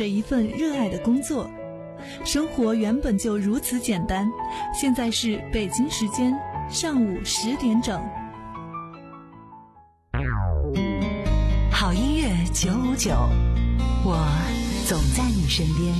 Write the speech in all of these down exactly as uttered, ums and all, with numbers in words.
着一份热爱的工作。生活原本就如此简单。现在是北京时间上午十点整。 好音乐九五九，我总在你身边。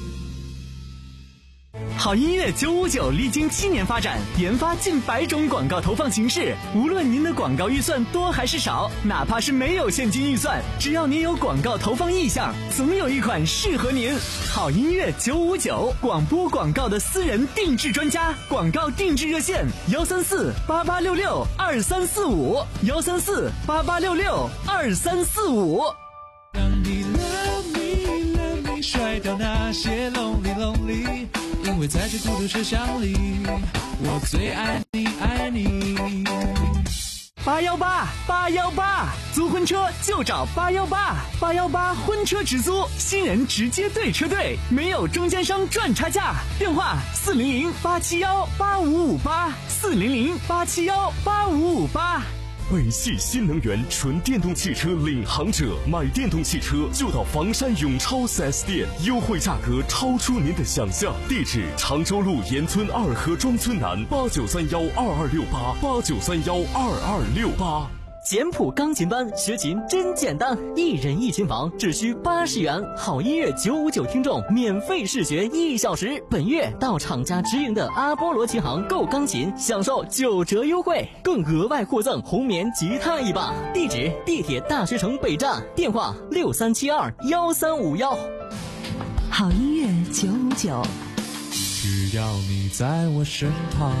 好音乐九五九历经七年发展，研发近百种广告投放形式。无论您的广告预算多还是少，哪怕是没有现金预算，只要您有广告投放意向，总有一款适合您。好音乐九五九，广播广告的私人定制专家，广告定制热线幺三四八八六六二三四五幺三四八八六六二三四五。 让你 love me love me 甩掉那些 lonely lonely， 因为在这孤独车厢里，我最爱你爱你。 八幺八八幺八，租婚车就找八幺八八幺八婚车直租，新人直接对车队，没有中间商赚差价。电话四零零八七幺八五五八四零零八七幺八五五八。 北汽新能源纯电动汽车领航者，买电动汽车就到房山永超 四 S 店，优惠价格超出您的想象。地址：常州路沿村二河庄村南，八九三幺二二六八八九三幺二二六八。 简谱钢琴班学琴真简单，一人一琴房只需八十元。好音乐九五九听众免费试学一小时。本月到厂家直营的阿波罗琴行购钢琴，享受九折优惠，更额外获赠红棉吉他一把。地址：地铁大学城北站，电话六三七二幺三五幺。 好音乐九五九， 只要你在我身旁。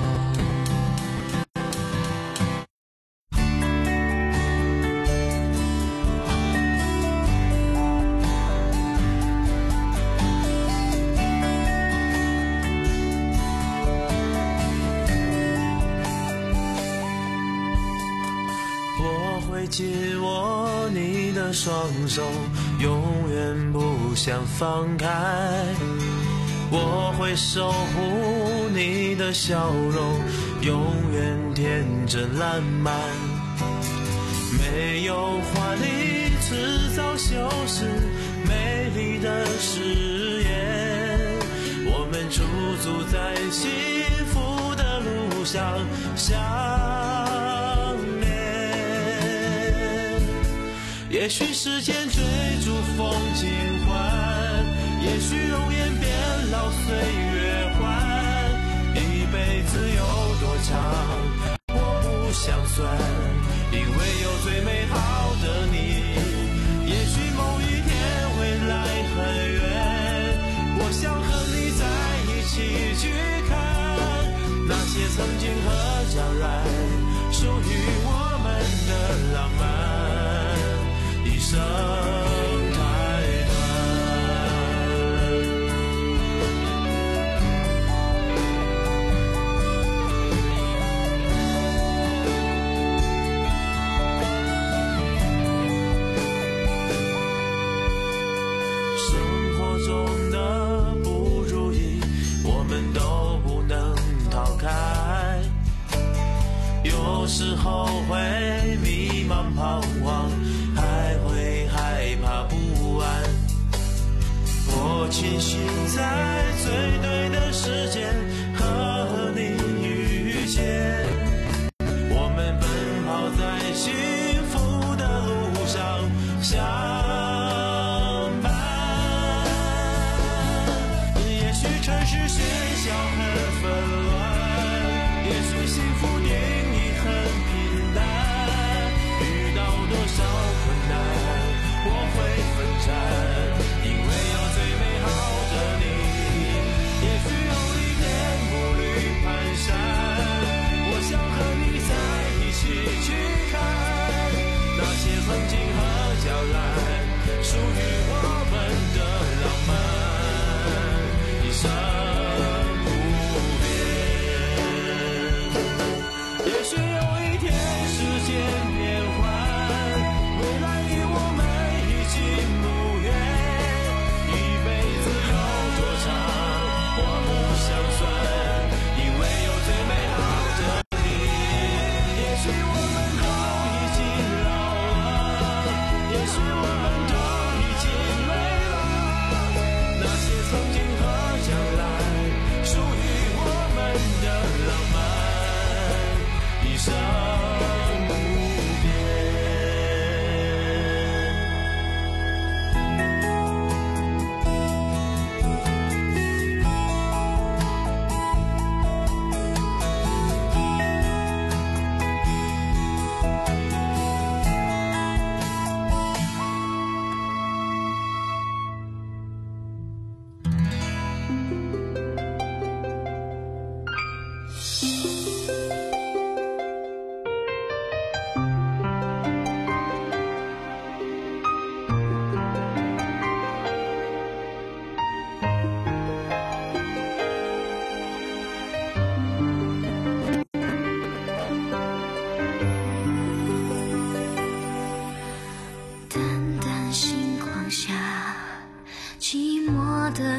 紧握你的双手，永远不想放开。我会守护你的笑容，永远天真烂漫。没有华丽制造修饰美丽的誓言，我们驻足在幸福的路上相也许时间追逐风景换，也许容颜变老岁月换，一辈子有多长我不想算，因为有最美好的你。也许某一天未来很远，我想和你在一起去看那些曾经和将来属于我们的浪漫，一生太生活中的不如意我们都不能逃开，有时候会迷茫彷徨，还会害怕不安。我庆幸在最对的时间和你遇见，我们奔跑在幸福的路上相伴。也许城市喧嚣很纷乱，也许幸福定义很平淡，遇到多少困难我会奋战，因为有最美好的你。也许有一天步履蹒跚，我想和你在一起去看那些曾经和将来属于我们的浪漫，一生不变。也许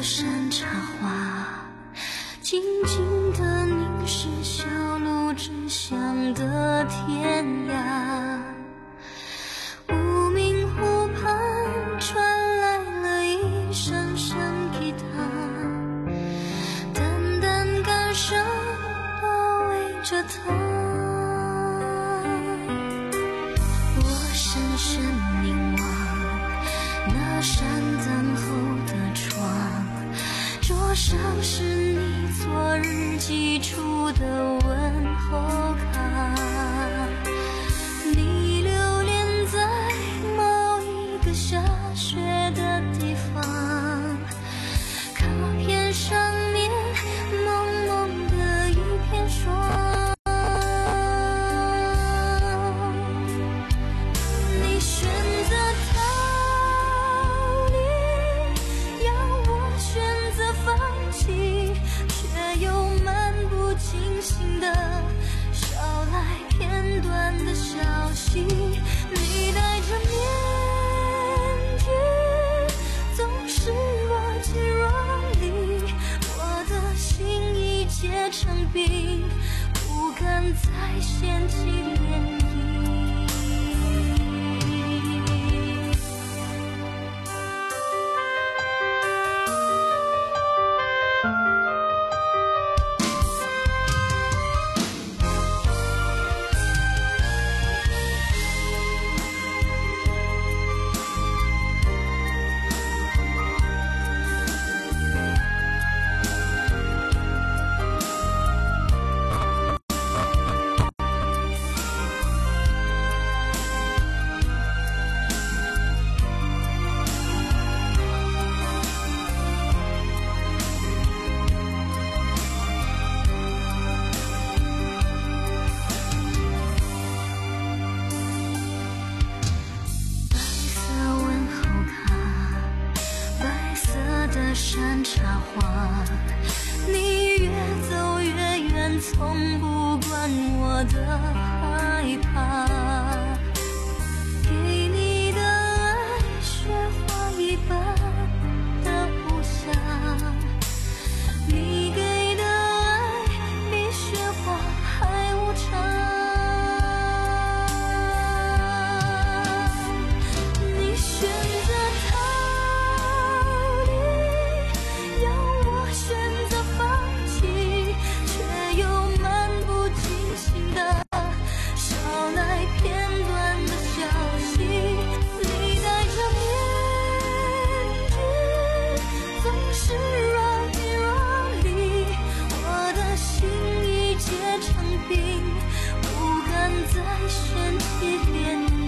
山茶花，静静地凝视小路指向的天涯。无名湖畔传来了一声声吉他，淡淡感伤包围着他。我深深凝望那扇等候的窗，桌上是你昨日寄出的问候卡，你留恋在某一个下雪的地方，卡片上面蒙蒙的一片霜。你选择逃离，要我选择放弃，却又漫不经心的捎来片段的消息。你戴着面具，总是若即若离，我的心已结成冰，不敢再掀起涟漪。山茶花，你越走越远，从不管我的害怕。给你的爱，雪花一般的无瑕，你给的爱比雪花还无常。你选择逃离，要我选择放弃，却又漫不经心的捎来片段的消息。你戴着面具，总是若即若离，我的心已结成冰，不敢再掀起涟漪。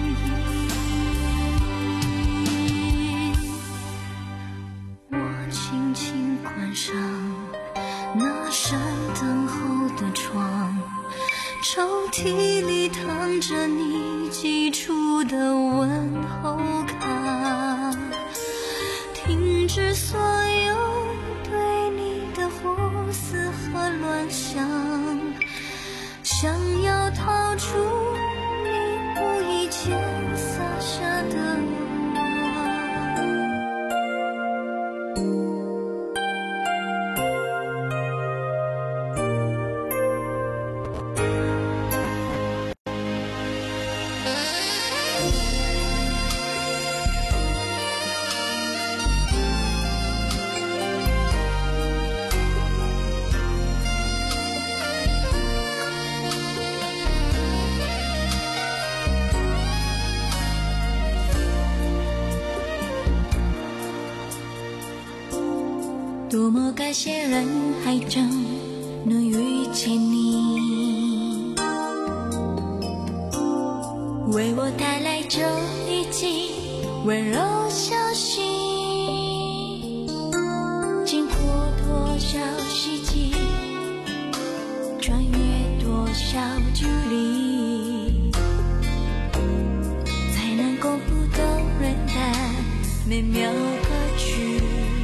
我轻轻关上那扇等候的窗，抽屉里躺着你寄出的问候卡，停止所有对你的胡思和乱想，想要逃出你无意间洒下的网。多么感谢人海中能遇见你，为我带来这一季温柔消息。经过多少世纪，穿越多少距离，才能够不动人的美妙歌曲。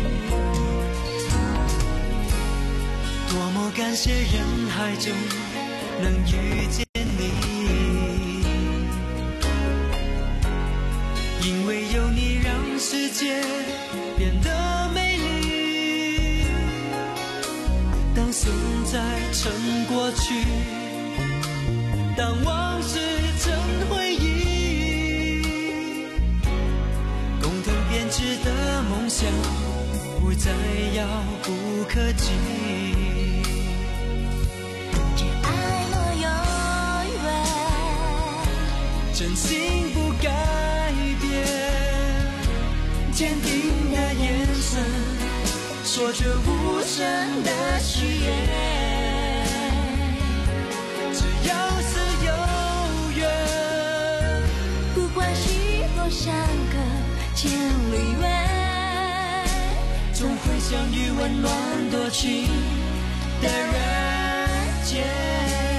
多么感谢人海中能遇见你，因为有你让世界变得美丽。 当现在成过去，当往事成回忆，共同编织的梦想不再遥不可及。 这爱若永远， 真心不改变，坚定的眼神，说着无声的誓言。只要是有缘， 不管是多少个千里远， 总会相遇温暖多情的人间。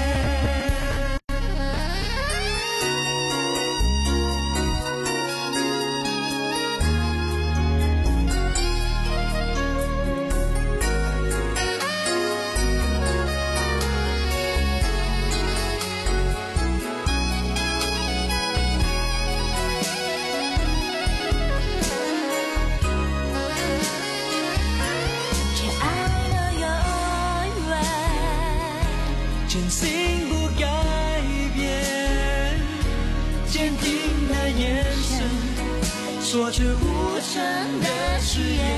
真心不改变，坚定的眼神，说着无声的誓言。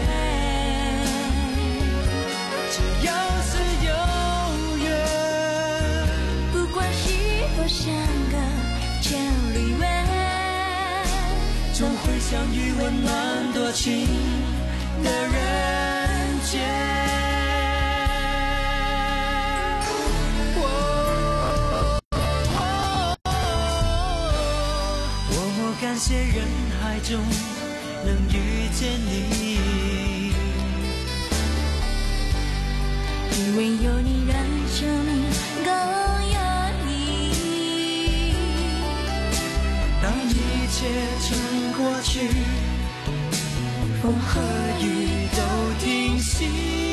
只要是有缘， 不管是多少个千里远， 总会相遇温暖多情的人间。感谢人海中能遇见你， 因为有你让生命更有意义。 当一切成过去，风和雨都停息，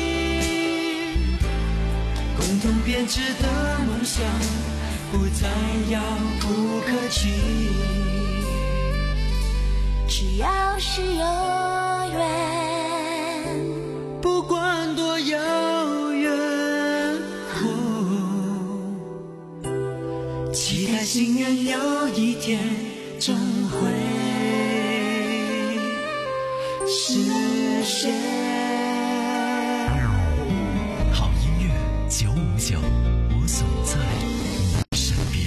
共同编织的梦想不再遥不可及。 只要是有缘， 不管多遥远，哦，期待心愿有一天终会实现。 好音乐九五九，我总在你身边。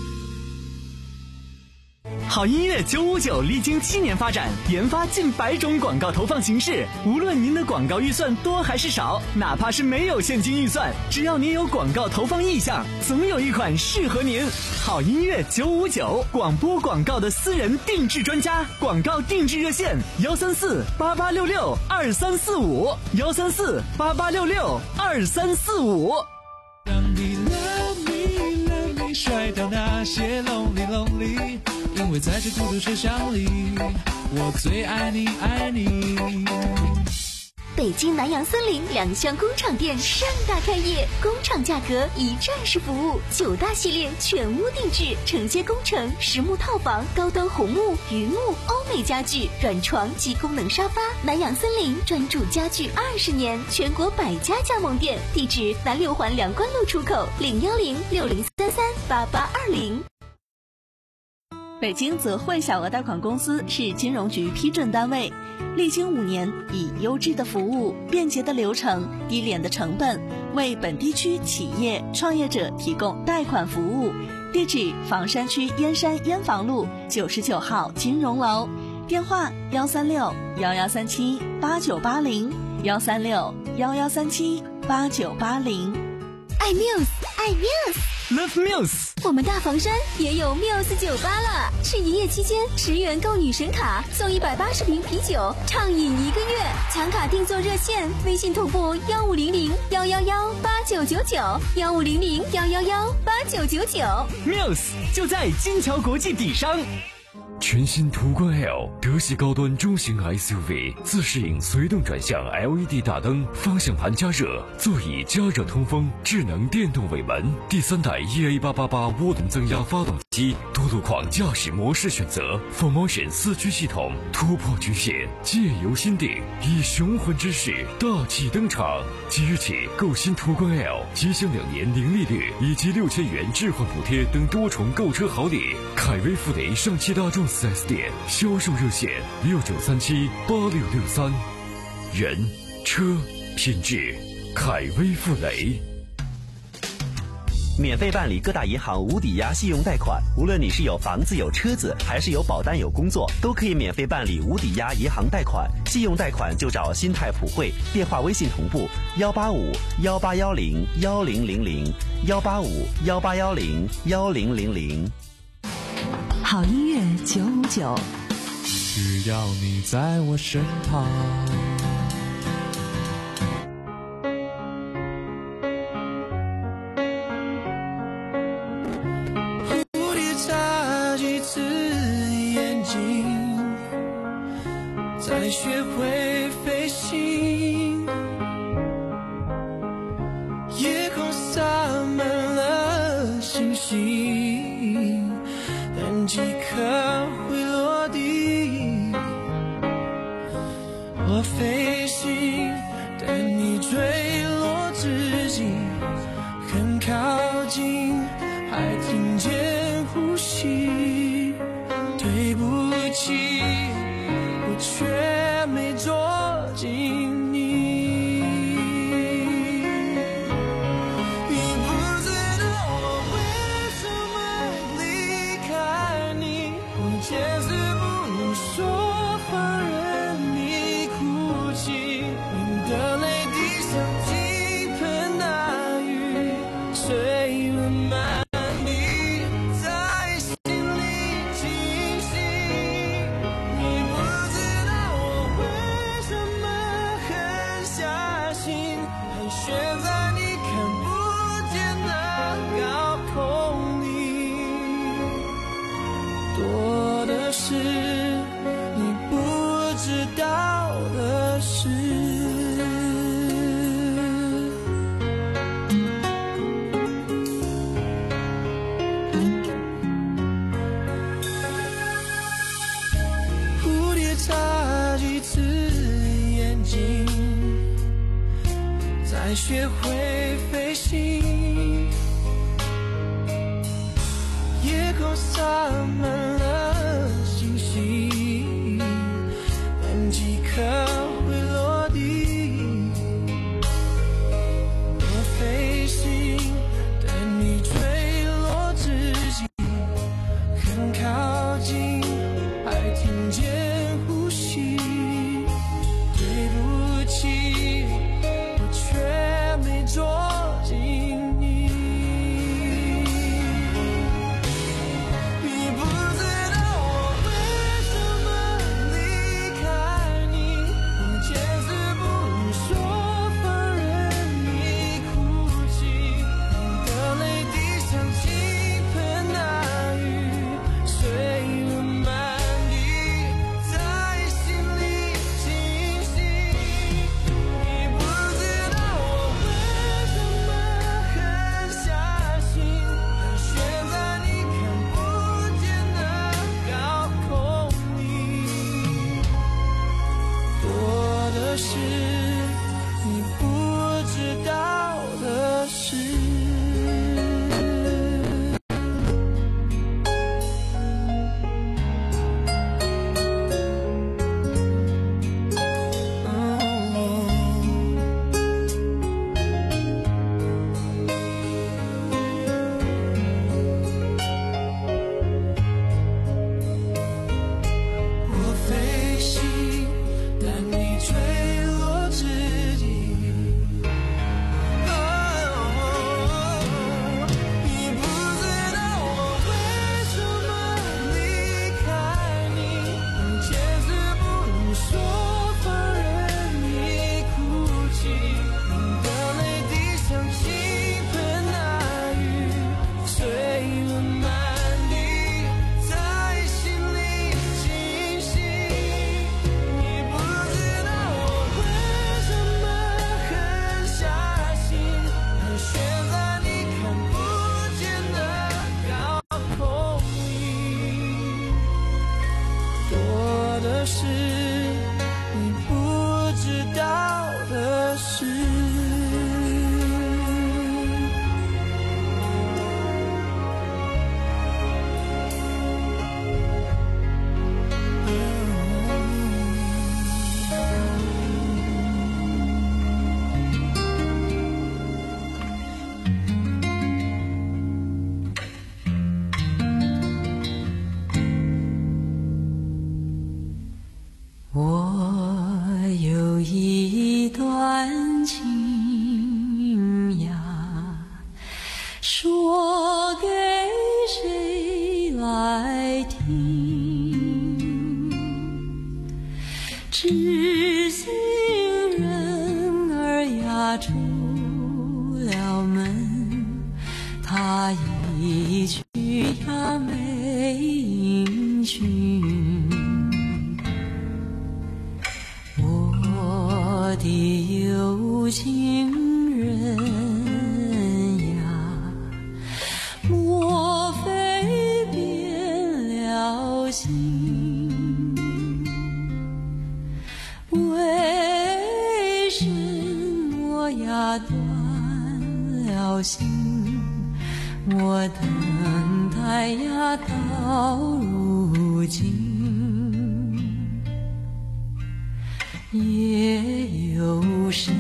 好音乐九五九历经七年发展，研发近百种广告投放形式。无论您的广告预算多还是少，哪怕是没有现金预算，只要您有广告投放意向，总有一款适合您。好音乐九五九，广播广告的私人定制专家，广告定制热线幺三四八八六六二三四五幺三四八八六六二三四五。 让你 love me love me 甩掉那些 lonely lonely， 因为在这孤独车厢里，我最爱你爱你。 北京南洋森林两厢工厂店盛大开业，工厂价格一站式服务，九大系列全屋定制，承接工程、实木套房、高端红木、榆木、欧美家具、软床及功能沙发。南洋森林专注家具二十年，全国百家加盟店，地址南六环梁关路出口零幺零六零三三八八二零。 北京泽汇小额贷款公司是金融局批准单位，历经五年，以优质的服务、便捷的流程、低廉的成本，为本地区企业创业者提供贷款服务。地址：房山区燕山燕房路九十九号金融楼，电话：幺三六幺幺三七八九八零幺三六幺幺三七八九八零。 爱 Muse， 爱 Muse。Love Muse， 我们大房山也有 Muse 酒吧了，是一夜期间十元购女神卡送一百八十瓶啤酒，畅饮一个月。抢卡订座热线：微信同步幺五零零幺幺幺八九九九幺五零零幺幺幺八九九九。 Muse 就在金桥国际底商。 全新途观 L 德系高端中型 S U V， 自适应随动转向 L E D 大灯，方向盘加热，座椅加热通风，智能电动尾门，第三代 E A 八八八涡轮增压发动机，多路况驾驶模式选择 ，four motion 四驱系统，突破局限，借由心定，以雄浑之势大气登场。即日起购新途观 L， 即享两年零利率以及六千元置换补贴等多重购车好礼。凯威富雷上汽大众四 S 店销售热线六九三七八六六三。人车品质，凯威富雷。 免费办理各大银行无抵押信用贷款，无论你是有房子有车子，还是有保单有工作，都可以免费办理无抵押银行贷款。信用贷款就找新泰普惠，电话微信同步幺八五幺八幺零幺零零零幺八五幺八幺零幺零零零。 好音乐九五九， 只要你在我身旁。 蝴蝶眨几次眼睛，才学会飞行。夜空洒满了星星，但几颗会落地。我飞行，但你坠落之际很靠近，还听见呼吸。对不起，我却没捉紧你。你不知道我为什么离开你，我坚持不能说话，任你哭泣。你的泪滴像倾盆大雨，水了满地，在心里清醒。你不知道我为什么狠下心，盘旋在你看不见的高空里，多的是你不知道的事。蝴蝶眨几次眼睛，才学会飞行。夜空洒满了星星，但几颗会落地。我飞行，但你坠落之际很靠近，还听见呼吸。对不起，我却没捉紧你。你不知说给谁来听？知心人儿呀出了门，他一去呀没音讯。我的有情人呀，莫非变了心？为什么呀断了心？我等待呀到如今。夜有深，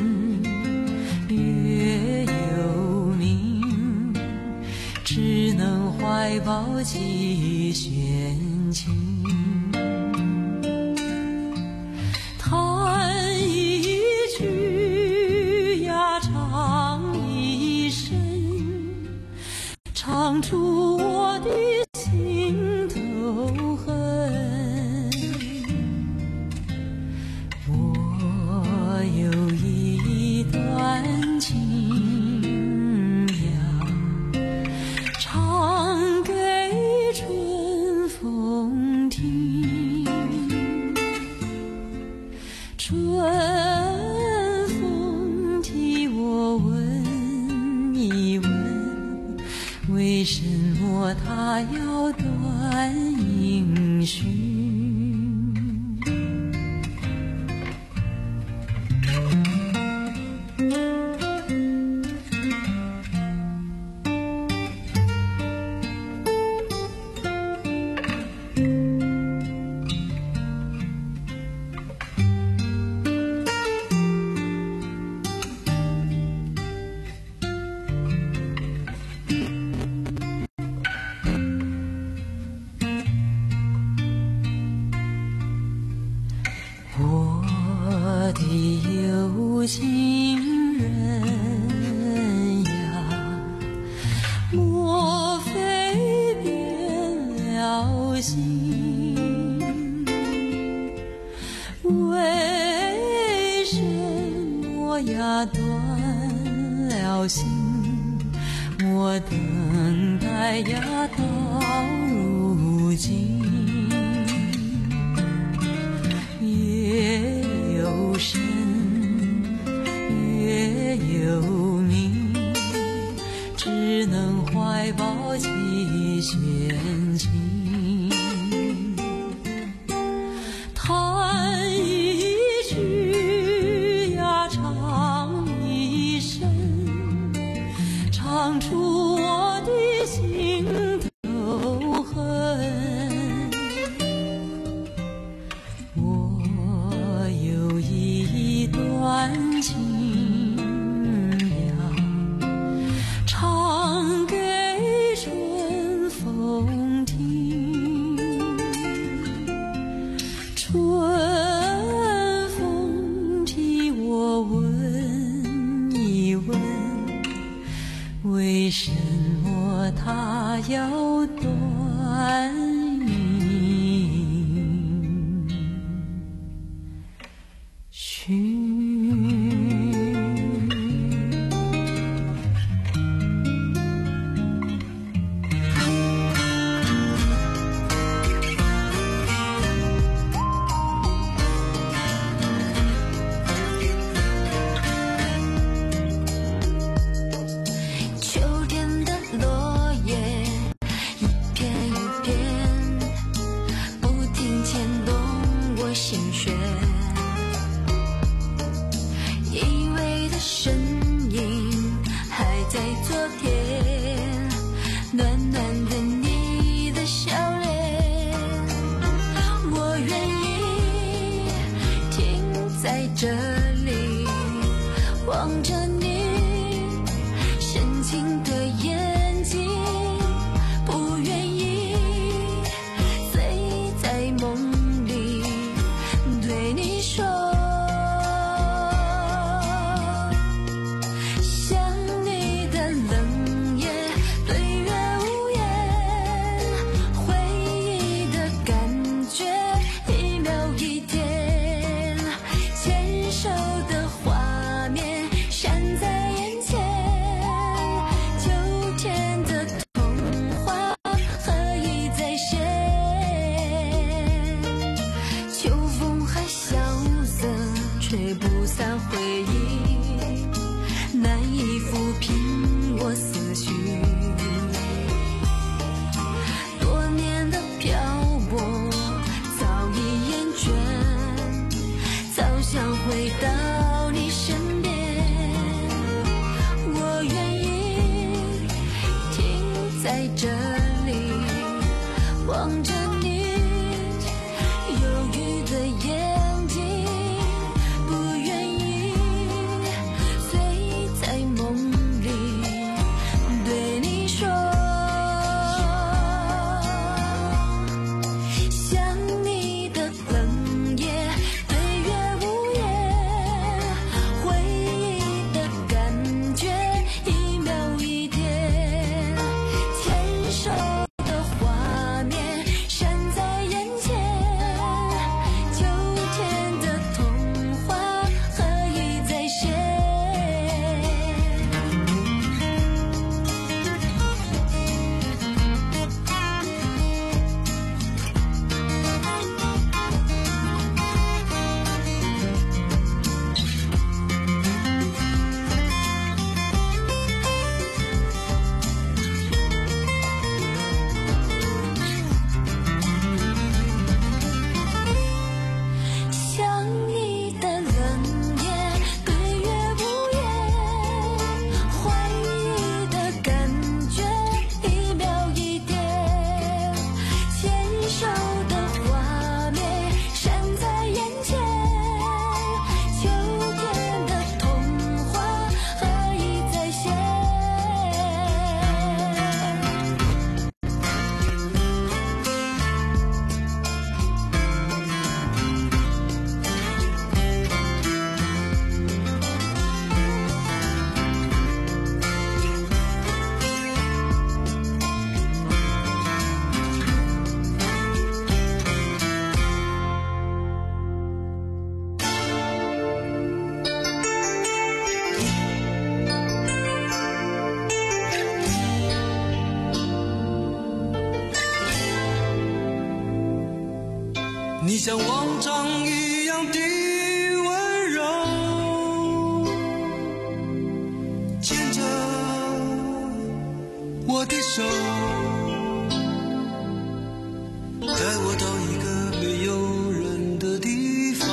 月有明，只能怀抱几弦琴，弹一句呀唱一声，唱出我的心头恨。我有一段情呀，唱给春风听。春风替我问一问，为什么他要断音讯？我的有情人呀，莫非变了心？为什么呀断了心？我等待呀到如今。夜有深，月有明，只能怀抱几弦琴，弹一句呀唱一声，唱出我的心头恨。段情呀，唱给春风听。春风替我问一问，为什么他要断音讯？秋天的落叶一片一片像往常一样的温柔，牵着我的手，带我到一个没有人的地方，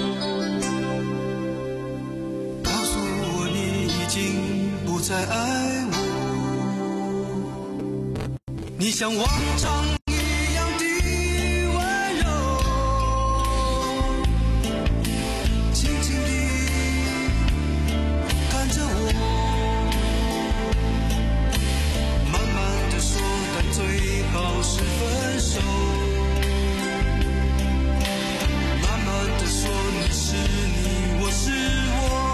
告诉我你已经不再爱我。你像往常一样的温柔，轻轻地看着我，慢慢地说，但最好是分手。慢慢地说，你是你，我是我。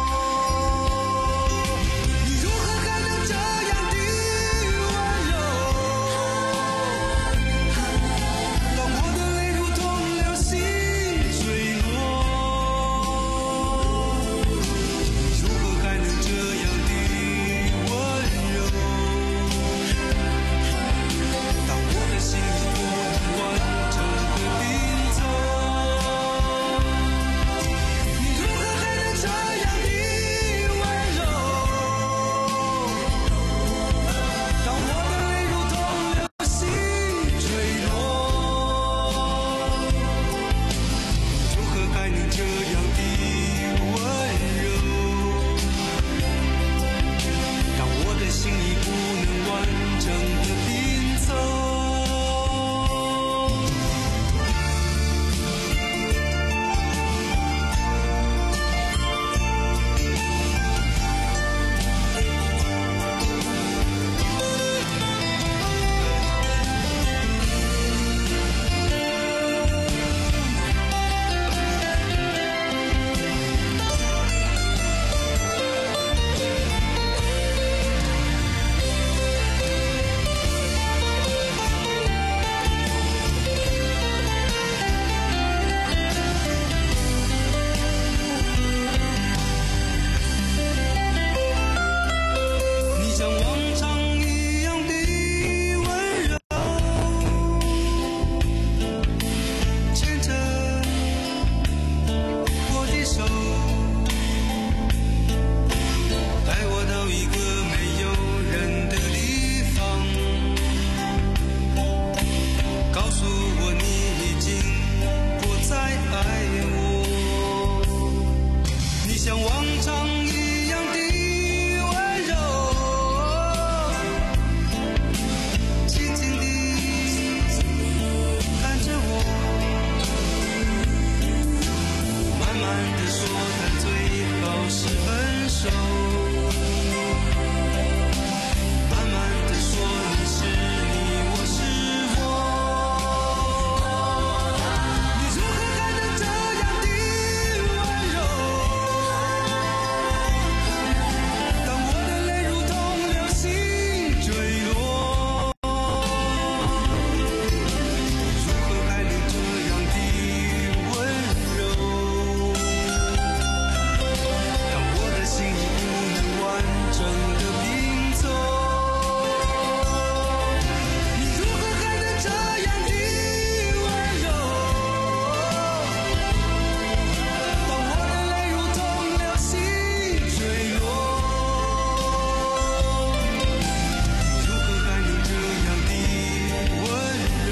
你如何还能这样的温柔？当我的泪如同流星坠落，你如何还能这样的温柔？当我的心里不能完整的拼凑，你如何还能这样的温柔？当我的泪如同流星坠落，你如何还能这样的温柔？当我的心里不能完整的拼凑。你像往常一样的温柔，牵着我的手，带我到一个没有人的地方，告诉我你已经不再爱我。你像往常一样的温柔，轻轻地看着我，慢慢地说，但最好是分手。慢慢地说，你是你，我是我。你如何还能这样的温柔？当我的泪如同流星坠落，如何还能这样的温柔？当我的心里不能完整的拼凑，你如何还能这样的温柔？当我的泪如同流星坠落，如何还能这样的温柔？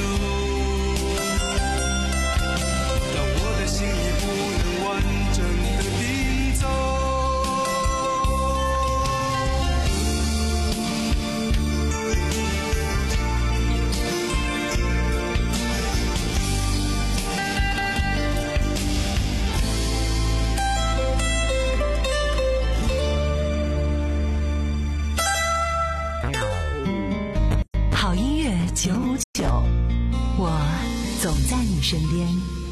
当我的心里不能完整的拼凑。 好音乐九五九，我总在你身边。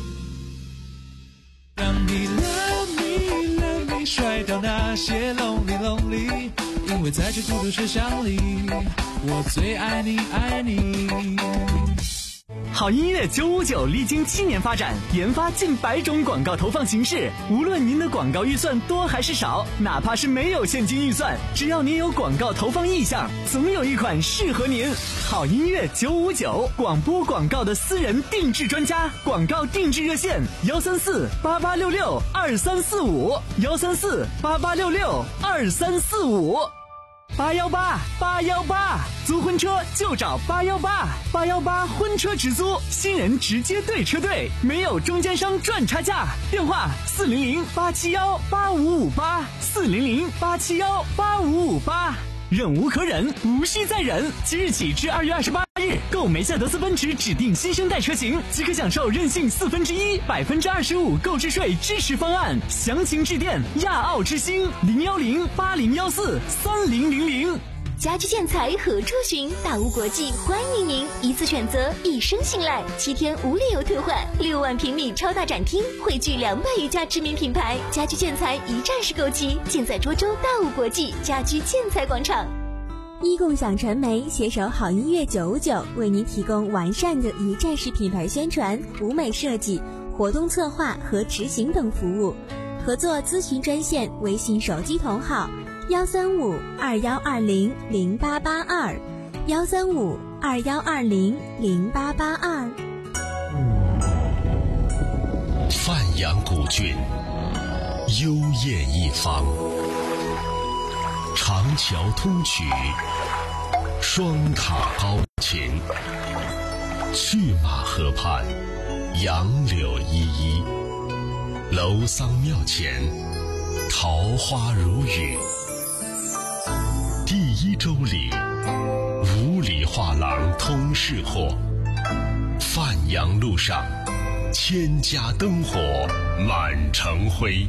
让你 love me love me 甩掉那些 lonely lonely， 因为在这孤独车厢里，我最爱你爱你。 好音乐九五九历经七年发展，研发近百种广告投放形式。无论您的广告预算多还是少，哪怕是没有现金预算，只要您有广告投放意向，总有一款适合您。好音乐九五九，广播广告的私人定制专家，广告定制热线：幺三四八八六六二三四五，幺三四八八六六二三四五。八幺八八幺八，租婚车就找八幺八，八幺八婚车直租，新人直接对车队，没有中间商赚差价。电话四零零八七幺八五五八，四零零八七幺八五五八。忍无可忍，无需再忍。即日起至二月二十八日，购梅赛德斯奔驰指定新生代车型，即可享受任性四分之一、百分之二十五购置税支持方案。详情致电亚奥之星零幺零八零幺四三零零零。 家居建材何处寻？大屋国际欢迎您，一次选择，一生信赖，七天无理由退换，六万平米超大展厅，汇聚两百余家知名品牌，家居建材一站式购齐，尽在涿州大屋国际家居建材广场。 一共享传媒携手好音乐九五九，为您提供完善的一站式品牌宣传、舞美设计、活动策划和执行等服务。合作咨询专线：微信手机同号幺三五二幺二零零八八二，幺三五二幺二零零八八二。 范阳古郡，幽艳一方，长桥通衢，双塔高秦，去马河畔，杨柳依依，楼桑庙前，桃花如雨。第一周里，五里画廊通市货，范阳路上，千家灯火满城辉。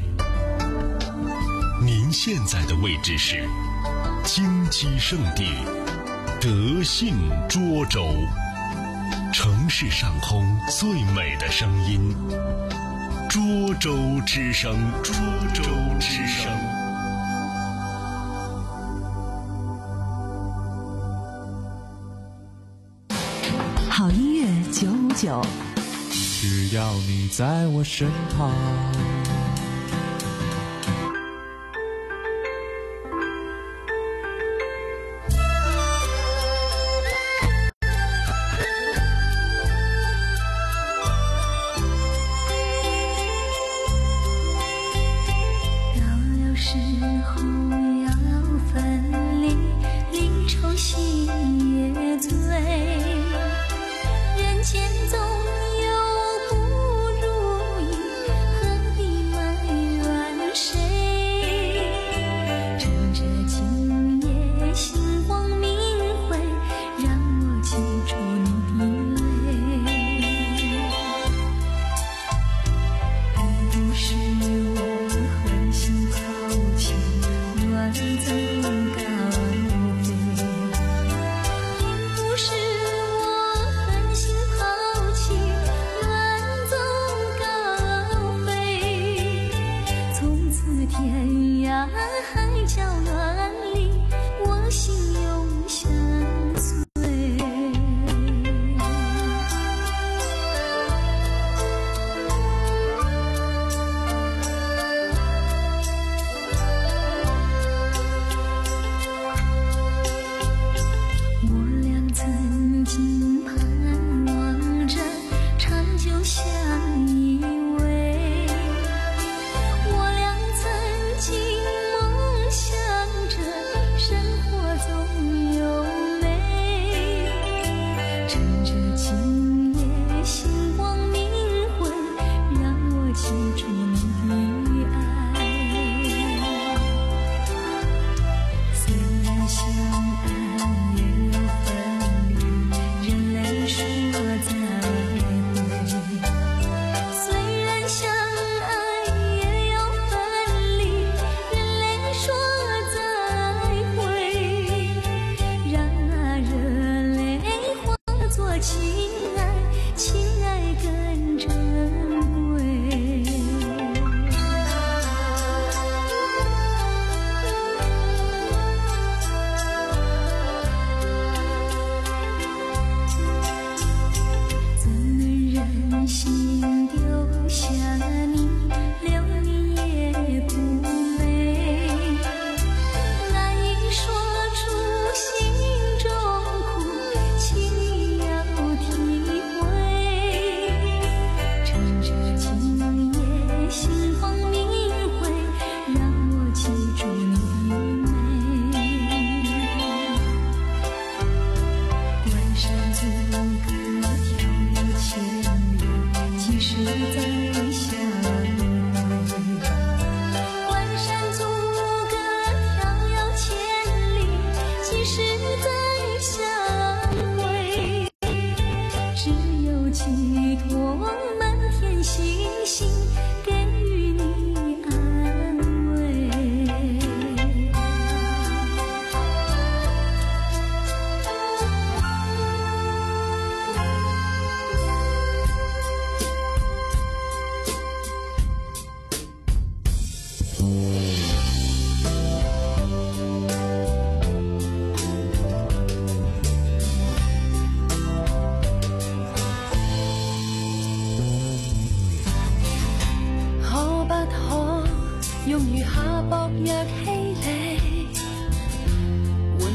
您现在的位置是金鸡圣地德信涿州，城市上空最美的声音，涿州之声，涿州之声。 好音乐九五九， 只要你在我身旁。 人间总有不如意，何必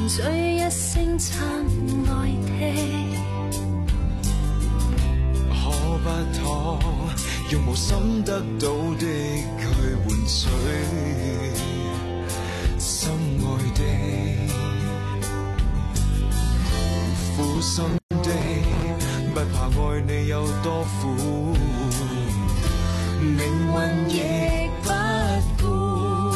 嘴一聲親愛的， 可不可用無心得到的去換取心愛的，苦心的，不怕愛你有多苦，命運亦不顧，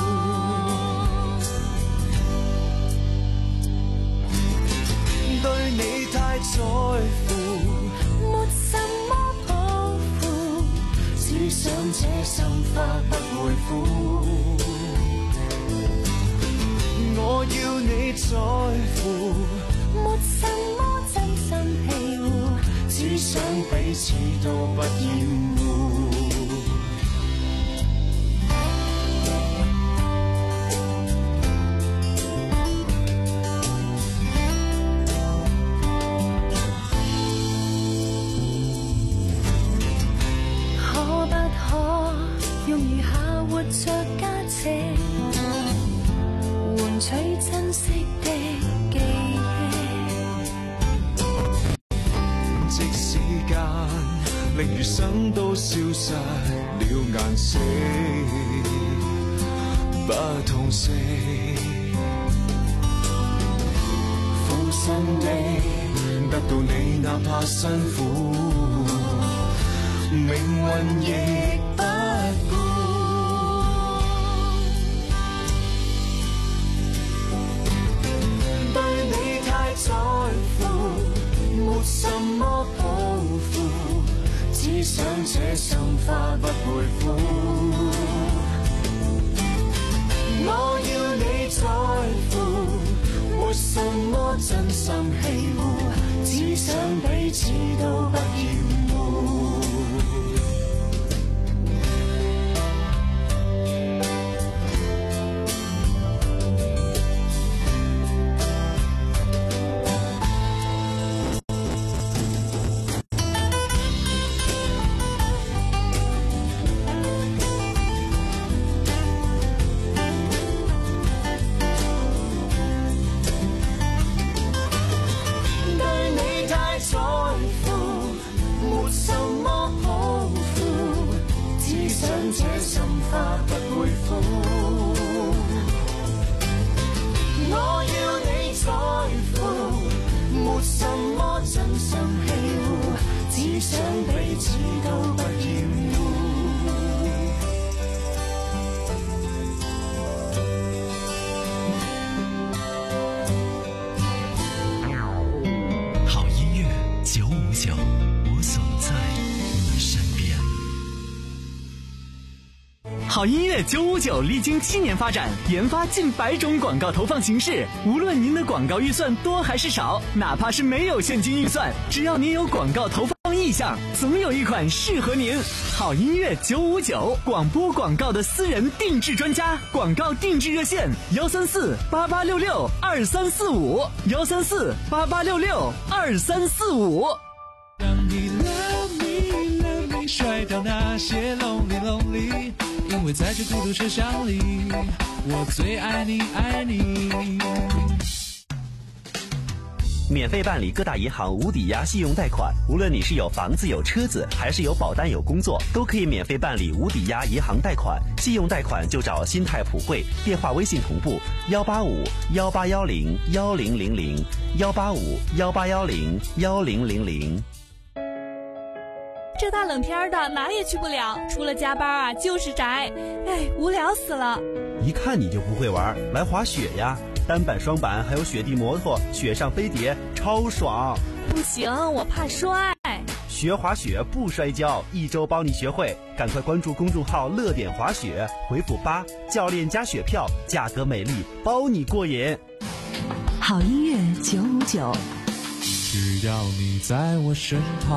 對你太在乎， 沒什麼抱負，只想這心花不會枯。 我要你在乎， 沒什麼真心庇護， 只想彼此都不厭惡。 可不可用餘下活着價值，換取珍惜的記憶， 即時間令餘生都消失了顏色，不痛惜，苦心的得到你哪怕辛苦，命運亦不顧，對你太在乎，沒什麼抱負，只想這心花不會枯。我要你在乎，沒什麼真心欺侮，只想彼此都不厭惡。 好音乐九五九历经七年发展，研发近百种广告投放形式。无论您的广告预算多还是少，哪怕是没有现金预算，只要您有广告投放意向，总有一款适合您。好音乐九五九，广播广告的私人定制专家，广告定制热线：幺三四八八六六二三四五，幺三四八八六六二三四五。 让你 love me love me 甩掉那些 lonely lonely， 因为在这孤独车厢里，我最爱你爱你。 免费办理各大银行无抵押信用贷款，无论你是有房子有车子，还是有保单有工作，都可以免费办理无抵押银行贷款。信用贷款就找新泰普惠，电话微信同步幺八五幺八幺零幺零零零幺八五幺八幺零幺零零零。 这大冷天的哪也去不了，除了加班啊就是宅，哎，无聊死了。 一看你就不会玩，来滑雪呀！单板、双板还有雪地摩托、雪上飞碟，超爽！ 不行，我怕摔。 学滑雪不摔跤，一周帮你学会。赶快关注公众号“乐点滑雪”，回复八，教练加雪票，价格美丽，包你过瘾。 好音乐九五九， 只要你在我身旁。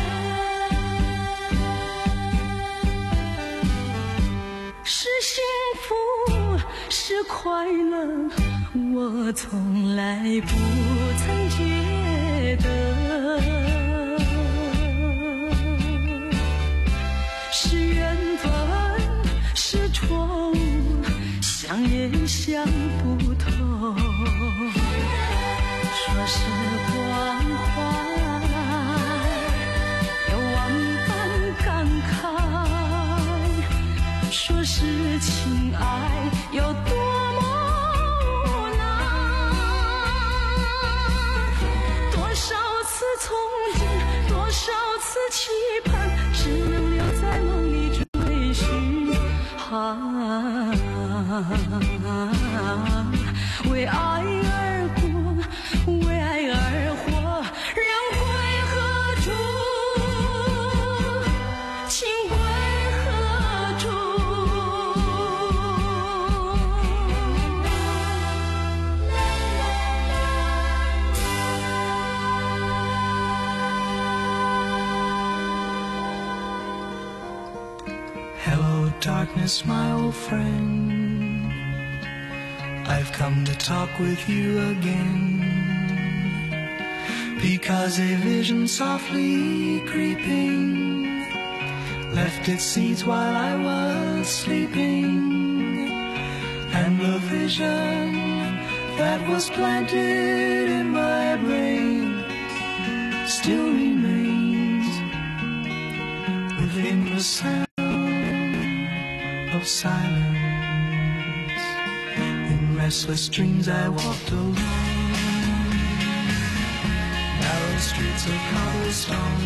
快乐，我从来不曾觉得是缘分是错误，想也想不透。说是关怀有万般感慨，说是情爱有多么无奈，多少次憧憬，多少次期盼，只能留在梦里追寻。啊，为爱而过，为爱而活，人归何处？情归何处？ Hello, darkness, my old friend. I've come to talk with you again, because a vision softly creeping left its seeds while I was sleeping, and the vision that was planted in my brain still remains within the sound of silence. In restless dreams I walked alone, narrow streets of cobblestone,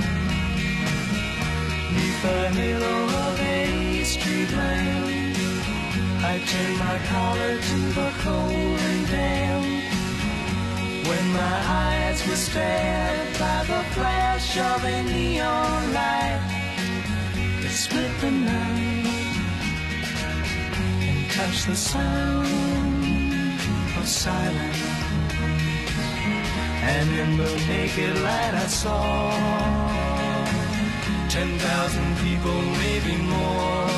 neath the halo of a street lamp. I turned my collar to the cold and damp, when my eyes were stared by the flash of a neon light that split the night and touched the sound of silence. And in the naked light I saw ten thousand people, maybe more,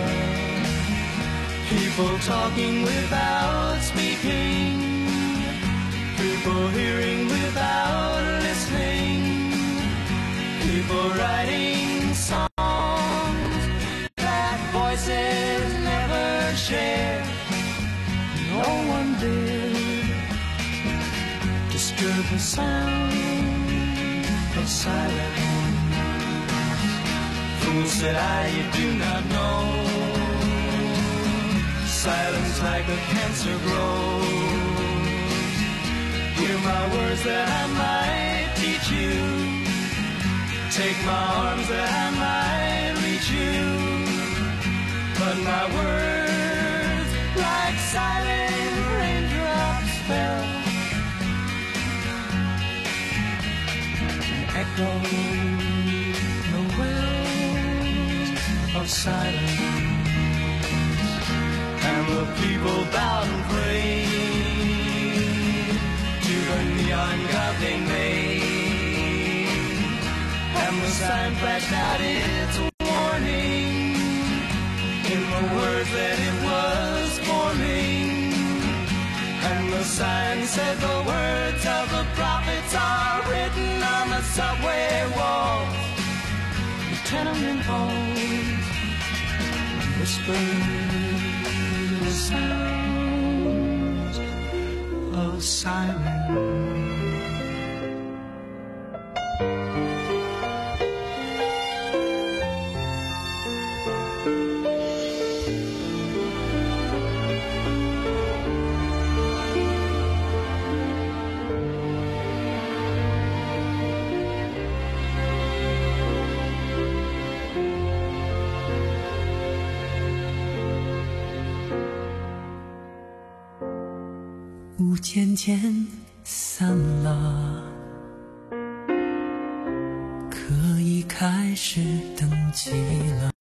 people talking without speaking, people hearing without listening, people writing songs that voices never share. No one did disturb the sound of silence. Fool, said I, you do not know, silence like a cancer grows. Hear my words that I might teach you, take my arms that I might reach you, but my words like silent raindrops fell and echoed the wells of silence. And the people bowed and prayed to the neon god they made, and the sign flashed out its warning in the words that it was forming. And the sign said the words of the prophets are written on the subway walls, the tenement halls, whispered the sounds of silence. 雾渐渐散了，可以开始登记了。